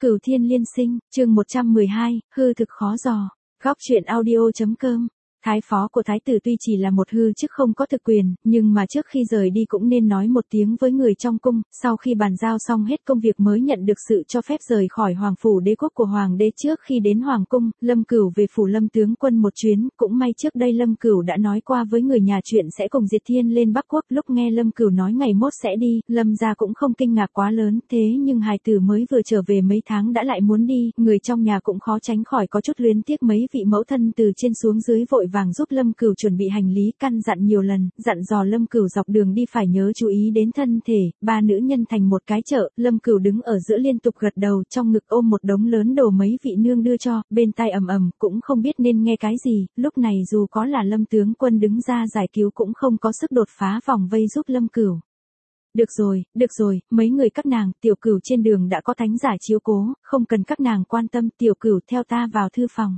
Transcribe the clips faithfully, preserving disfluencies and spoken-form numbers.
Cửu Thiên Liên Sinh, chương một trăm mười hai, hư thực khó dò. Góc truyện audio.com. Thái phó của thái tử tuy chỉ là một hư chức không có thực quyền, nhưng mà trước khi rời đi cũng nên nói một tiếng với người trong cung, sau khi bàn giao xong hết công việc mới nhận được sự cho phép rời khỏi hoàng phủ đế quốc của hoàng đế. Trước khi đến hoàng cung, Lâm Cửu về phủ Lâm tướng quân một chuyến, cũng may trước đây Lâm Cửu đã nói qua với người nhà chuyện sẽ cùng Diệt Thiên lên Bắc Quốc. Lúc nghe Lâm Cửu nói ngày mốt sẽ đi, Lâm gia cũng không kinh ngạc quá lớn, thế nhưng hài tử mới vừa trở về mấy tháng đã lại muốn đi, người trong nhà cũng khó tránh khỏi có chút luyến tiếc. Mấy vị mẫu thân từ trên xuống dưới vội vàng giúp Lâm Cửu chuẩn bị hành lý, căn dặn nhiều lần, dặn dò Lâm Cửu dọc đường đi phải nhớ chú ý đến thân thể. Ba nữ nhân thành một cái chợ, Lâm Cửu đứng ở giữa liên tục gật đầu, trong ngực ôm một đống lớn đồ mấy vị nương đưa cho, bên tai ầm ầm, cũng không biết nên nghe cái gì. Lúc này dù có là Lâm tướng quân đứng ra giải cứu cũng không có sức đột phá vòng vây giúp Lâm Cửu. Được rồi, được rồi, mấy người các nàng, Tiểu Cửu trên đường đã có thánh giả chiếu cố, không cần các nàng quan tâm. Tiểu Cửu theo ta vào thư phòng.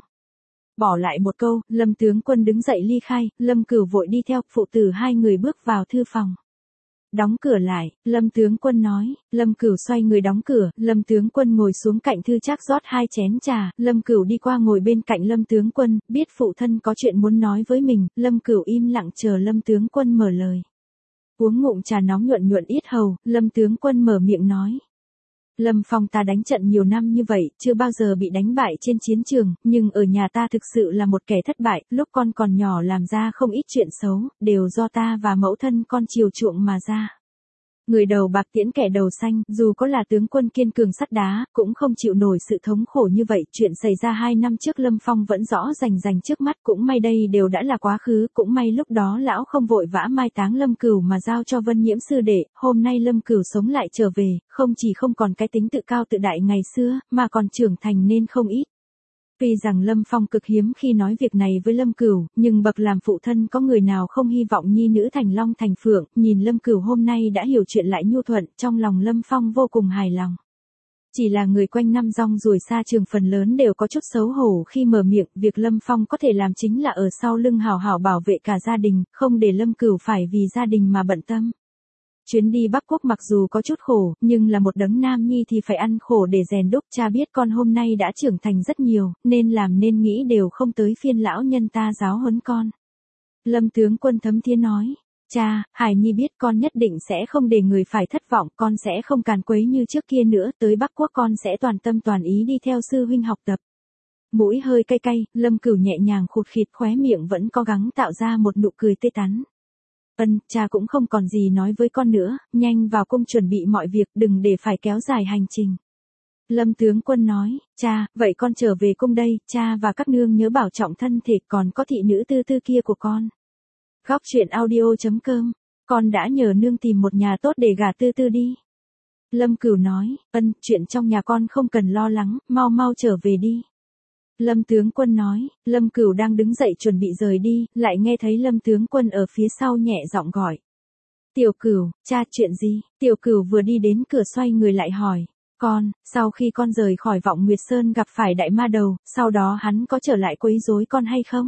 Bỏ lại một câu, Lâm tướng quân đứng dậy ly khai, Lâm Cửu vội đi theo, phụ tử hai người bước vào thư phòng. Đóng cửa lại, Lâm tướng quân nói. Lâm Cửu xoay người đóng cửa, Lâm tướng quân ngồi xuống cạnh thư trác rót hai chén trà, Lâm Cửu đi qua ngồi bên cạnh Lâm tướng quân, biết phụ thân có chuyện muốn nói với mình, Lâm Cửu im lặng chờ Lâm tướng quân mở lời. Uống ngụm trà nóng nhuận nhuận yết hầu, Lâm tướng quân mở miệng nói. Lâm Phong ta đánh trận nhiều năm như vậy, chưa bao giờ bị đánh bại trên chiến trường, nhưng ở nhà ta thực sự là một kẻ thất bại, lúc con còn nhỏ làm ra không ít chuyện xấu, đều do ta và mẫu thân con chiều chuộng mà ra. Người đầu bạc tiễn kẻ đầu xanh, dù có là tướng quân kiên cường sắt đá, cũng không chịu nổi sự thống khổ như vậy. Chuyện xảy ra hai năm trước Lâm Phong vẫn rõ rành rành trước mắt, cũng may đây đều đã là quá khứ, cũng may lúc đó lão không vội vã mai táng Lâm Cửu mà giao cho Vân Nhiễm sư đệ. Hôm nay Lâm Cửu sống lại trở về, không chỉ không còn cái tính tự cao tự đại ngày xưa, mà còn trưởng thành nên không ít. Tuy rằng Lâm Phong cực hiếm khi nói việc này với Lâm Cửu, nhưng bậc làm phụ thân có người nào không hy vọng nhi nữ thành long thành phượng. Nhìn Lâm Cửu hôm nay đã hiểu chuyện lại nhu thuận, trong lòng Lâm Phong vô cùng hài lòng. Chỉ là người quanh năm rong ruổi xa trường phần lớn đều có chút xấu hổ khi mở miệng, việc Lâm Phong có thể làm chính là ở sau lưng hào hào bảo vệ cả gia đình, không để Lâm Cửu phải vì gia đình mà bận tâm. Chuyến đi Bắc Quốc mặc dù có chút khổ, nhưng là một đấng nam nhi thì phải ăn khổ để rèn đúc. Cha biết con hôm nay đã trưởng thành rất nhiều, nên làm nên nghĩ đều không tới phiên lão nhân ta giáo huấn con. Lâm tướng quân thấm thía nói, cha, Hải Nhi biết con nhất định sẽ không để người phải thất vọng, con sẽ không càn quấy như trước kia nữa, tới Bắc Quốc con sẽ toàn tâm toàn ý đi theo sư huynh học tập. Mũi hơi cay cay, Lâm Cửu nhẹ nhàng khụt khịt, khóe miệng vẫn cố gắng tạo ra một nụ cười tươi tắn. Ân, cha cũng không còn gì nói với con nữa, nhanh vào cung chuẩn bị mọi việc, đừng để phải kéo dài hành trình. Lâm tướng quân nói, cha, vậy con trở về cung đây, cha và các nương nhớ bảo trọng thân thể, còn có thị nữ tư tư kia của con. Góc truyện audio.com, con đã nhờ nương tìm một nhà tốt để gả tư tư đi. Lâm Cửu nói, ân, chuyện trong nhà con không cần lo lắng, mau mau trở về đi. Lâm tướng quân nói, Lâm Cửu đang đứng dậy chuẩn bị rời đi, lại nghe thấy Lâm tướng quân ở phía sau nhẹ giọng gọi. Tiểu Cửu, cha, chuyện gì? Tiểu Cửu vừa đi đến cửa xoay người lại hỏi, con, sau khi con rời khỏi Vọng Nguyệt Sơn gặp phải đại ma đầu, sau đó hắn có trở lại quấy rối con hay không?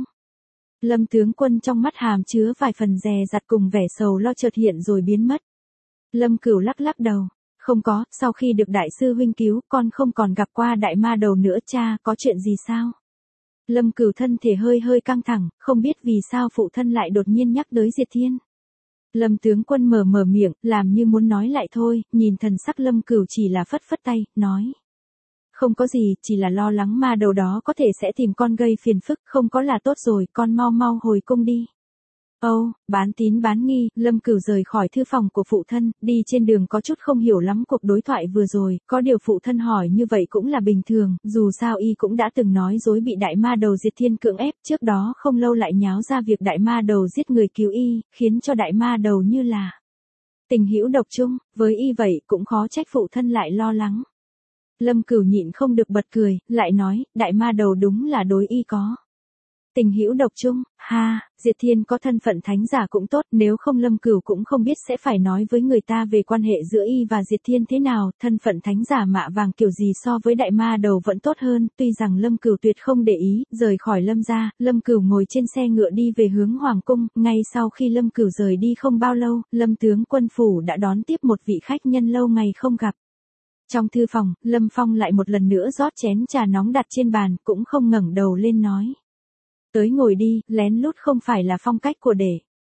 Lâm tướng quân trong mắt hàm chứa vài phần dè dặt cùng vẻ sầu lo chợt hiện rồi biến mất. Lâm Cửu lắc lắc đầu. Không có, sau khi được đại sư huynh cứu, con không còn gặp qua đại ma đầu nữa. Cha, có chuyện gì sao? Lâm Cửu thân thể hơi hơi căng thẳng, không biết vì sao phụ thân lại đột nhiên nhắc tới Diệt Thiên. Lâm tướng quân mở mở miệng, làm như muốn nói lại thôi, nhìn thần sắc Lâm Cửu chỉ là phất phất tay, nói. Không có gì, chỉ là lo lắng ma đầu đó có thể sẽ tìm con gây phiền phức, không có là tốt rồi, con mau mau hồi cung đi. Âu, oh, bán tín bán nghi, Lâm Cửu rời khỏi thư phòng của phụ thân, đi trên đường có chút không hiểu lắm cuộc đối thoại vừa rồi, có điều phụ thân hỏi như vậy cũng là bình thường, dù sao y cũng đã từng nói dối bị đại ma đầu Diệt Thiên cưỡng ép, trước đó không lâu lại nháo ra việc đại ma đầu giết người cứu y, khiến cho đại ma đầu như là tình hữu độc chung, với y vậy cũng khó trách phụ thân lại lo lắng. Lâm Cửu nhịn không được bật cười, lại nói, đại ma đầu đúng là đối y có tình hữu độc chung, ha, Diệt Thiên có thân phận thánh giả cũng tốt, nếu không Lâm Cửu cũng không biết sẽ phải nói với người ta về quan hệ giữa y và Diệt Thiên thế nào. Thân phận thánh giả mạ vàng kiểu gì so với đại ma đầu vẫn tốt hơn. Tuy rằng Lâm Cửu tuyệt không để ý, rời khỏi Lâm gia, Lâm Cửu ngồi trên xe ngựa đi về hướng hoàng cung. Ngay sau khi Lâm Cửu rời đi không bao lâu, Lâm tướng quân phủ đã đón tiếp một vị khách nhân lâu ngày không gặp. Trong thư phòng, Lâm Phong lại một lần nữa rót chén trà nóng đặt trên bàn, cũng không ngẩng đầu lên nói. Tới ngồi đi, lén lút không phải là phong cách của đệ.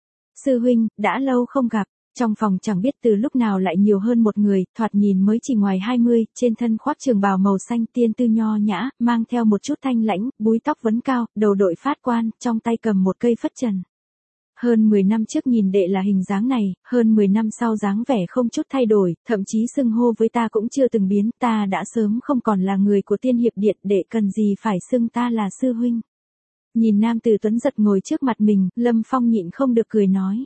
Sư huynh, đã lâu không gặp. Trong phòng chẳng biết từ lúc nào lại nhiều hơn một người, thoạt nhìn mới chỉ ngoài hai mươi, trên thân khoác trường bào màu xanh tiên tư nho nhã, mang theo một chút thanh lãnh, búi tóc vấn cao, đầu đội phát quan, trong tay cầm một cây phất trần. Hơn mười năm trước nhìn đệ là hình dáng này, hơn mười năm sau dáng vẻ không chút thay đổi, thậm chí xưng hô với ta cũng chưa từng biến, ta đã sớm không còn là người của Tiên Hiệp Điện, đệ cần gì phải xưng ta là sư huynh. Nhìn nam tử tuấn giật ngồi trước mặt mình, Lâm Phong nhịn không được cười nói.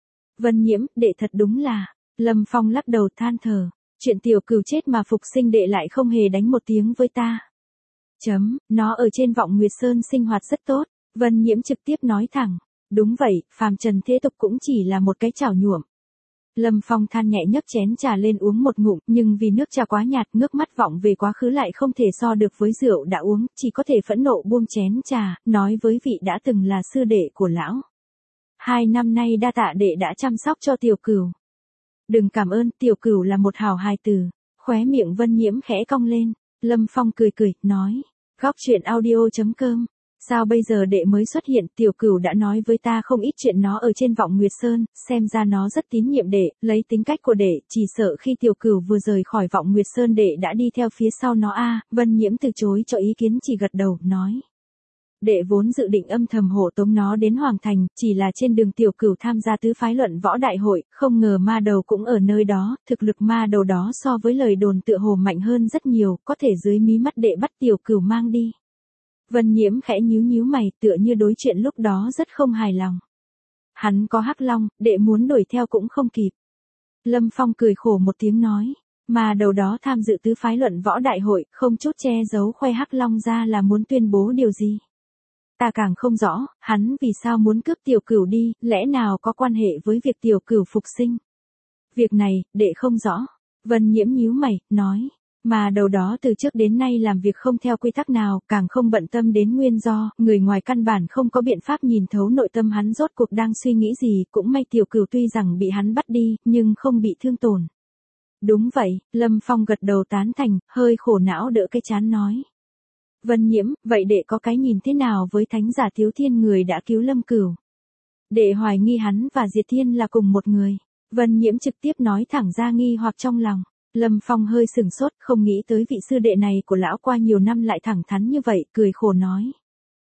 Vân Nhiễm, đệ thật đúng là, Lâm Phong lắc đầu than thở, chuyện tiểu cửu chết mà phục sinh đệ lại không hề đánh một tiếng với ta. Chấm, nó ở trên Vọng Nguyệt Sơn sinh hoạt rất tốt, Vân Nhiễm trực tiếp nói thẳng, đúng vậy, phàm trần thế tục cũng chỉ là một cái chảo nhuộm. Lâm Phong than nhẹ nhấc chén trà lên uống một ngụm, nhưng vì nước trà quá nhạt, ngước mắt vọng về quá khứ lại không thể so được với rượu đã uống, chỉ có thể phẫn nộ buông chén trà, nói với vị đã từng là sư đệ của lão. Hai năm nay đa tạ đệ đã chăm sóc cho tiểu cửu. Đừng cảm ơn, tiểu cửu là một hảo hài tử. Khóe miệng Vân Nhiễm khẽ cong lên. Lâm Phong cười cười, nói. Góc chuyện audio chấm com. Sao bây giờ đệ mới xuất hiện, tiểu cửu đã nói với ta không ít chuyện nó ở trên Vọng Nguyệt Sơn, xem ra nó rất tín nhiệm đệ, lấy tính cách của đệ, chỉ sợ khi tiểu cửu vừa rời khỏi Vọng Nguyệt Sơn đệ đã đi theo phía sau nó a. À, Vân Nhiễm từ chối cho ý kiến, chỉ gật đầu, nói. Đệ vốn dự định âm thầm hộ tống nó đến Hoàng Thành, chỉ là trên đường tiểu cửu tham gia tứ phái luận võ đại hội, không ngờ ma đầu cũng ở nơi đó, thực lực ma đầu đó so với lời đồn tựa hồ mạnh hơn rất nhiều, có thể dưới mí mắt đệ bắt tiểu cửu mang đi. Vân Nhiễm khẽ nhíu nhíu mày, tựa như đối chuyện lúc đó rất không hài lòng. Hắn có hắc long, đệ muốn đuổi theo cũng không kịp. Lâm Phong cười khổ một tiếng nói, mà đầu đó tham dự tứ phái luận võ đại hội, không chút che giấu khoe hắc long ra là muốn tuyên bố điều gì. Ta càng không rõ, hắn vì sao muốn cướp tiểu cửu đi, lẽ nào có quan hệ với việc tiểu cửu phục sinh. Việc này, đệ không rõ. Vân Nhiễm nhíu mày, nói. Mà đầu đó từ trước đến nay làm việc không theo quy tắc nào, càng không bận tâm đến nguyên do, người ngoài căn bản không có biện pháp nhìn thấu nội tâm hắn rốt cuộc đang suy nghĩ gì, cũng may tiểu cửu tuy rằng bị hắn bắt đi, nhưng không bị thương tổn. Đúng vậy, Lâm Phong gật đầu tán thành, hơi khổ não đỡ cái chán nói. Vân Nhiễm, vậy đệ có cái nhìn thế nào với thánh giả Thiếu Thiên người đã cứu Lâm Cửu? Đệ hoài nghi hắn và Diệt Thiên là cùng một người. Vân Nhiễm trực tiếp nói thẳng ra nghi hoặc trong lòng. Lâm Phong hơi sừng sốt, không nghĩ tới vị sư đệ này của lão qua nhiều năm lại thẳng thắn như vậy, cười khổ nói.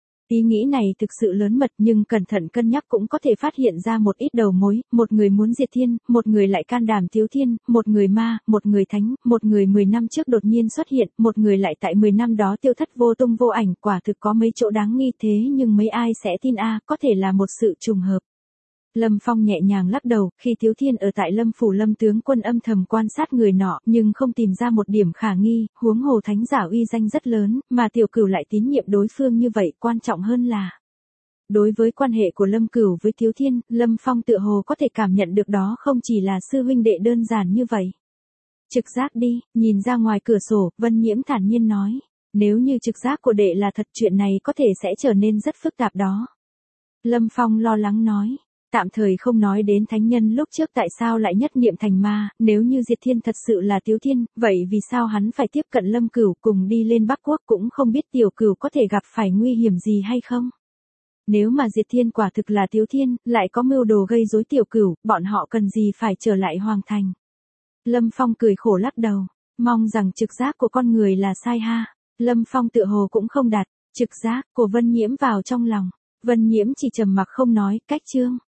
Ý nghĩ này thực sự lớn mật, nhưng cẩn thận cân nhắc cũng có thể phát hiện ra một ít đầu mối, một người muốn diệt thiên, một người lại can đảm thiếu thiên, một người ma, một người thánh, một người mười năm trước đột nhiên xuất hiện, một người lại tại mười năm đó tiêu thất vô tung vô ảnh, quả thực có mấy chỗ đáng nghi thế nhưng mấy ai sẽ tin a, có thể là một sự trùng hợp. Lâm Phong nhẹ nhàng lắc đầu, khi Thiếu Thiên ở tại Lâm phủ Lâm tướng quân âm thầm quan sát người nọ, nhưng không tìm ra một điểm khả nghi, huống hồ thánh giả uy danh rất lớn, mà tiểu cửu lại tín nhiệm đối phương như vậy, quan trọng hơn là. Đối với quan hệ của Lâm Cửu với Thiếu Thiên, Lâm Phong tựa hồ có thể cảm nhận được đó không chỉ là sư huynh đệ đơn giản như vậy. Trực giác đi, nhìn ra ngoài cửa sổ, Vân Nhiễm thản nhiên nói, nếu như trực giác của đệ là thật chuyện này có thể sẽ trở nên rất phức tạp đó. Lâm Phong lo lắng nói. Tạm thời không nói đến thánh nhân lúc trước tại sao lại nhất niệm thành ma, nếu như Diệt Thiên thật sự là Thiếu Thiên, vậy vì sao hắn phải tiếp cận Lâm Cửu cùng đi lên Bắc Quốc cũng không biết tiểu cửu có thể gặp phải nguy hiểm gì hay không? Nếu mà Diệt Thiên quả thực là Thiếu Thiên, lại có mưu đồ gây rối tiểu cửu, bọn họ cần gì phải trở lại Hoàng Thành? Lâm Phong cười khổ lắc đầu, mong rằng trực giác của con người là sai ha. Lâm Phong tựa hồ cũng không đặt trực giác của Vân Nhiễm vào trong lòng. Vân Nhiễm chỉ trầm mặc không nói, cách chương.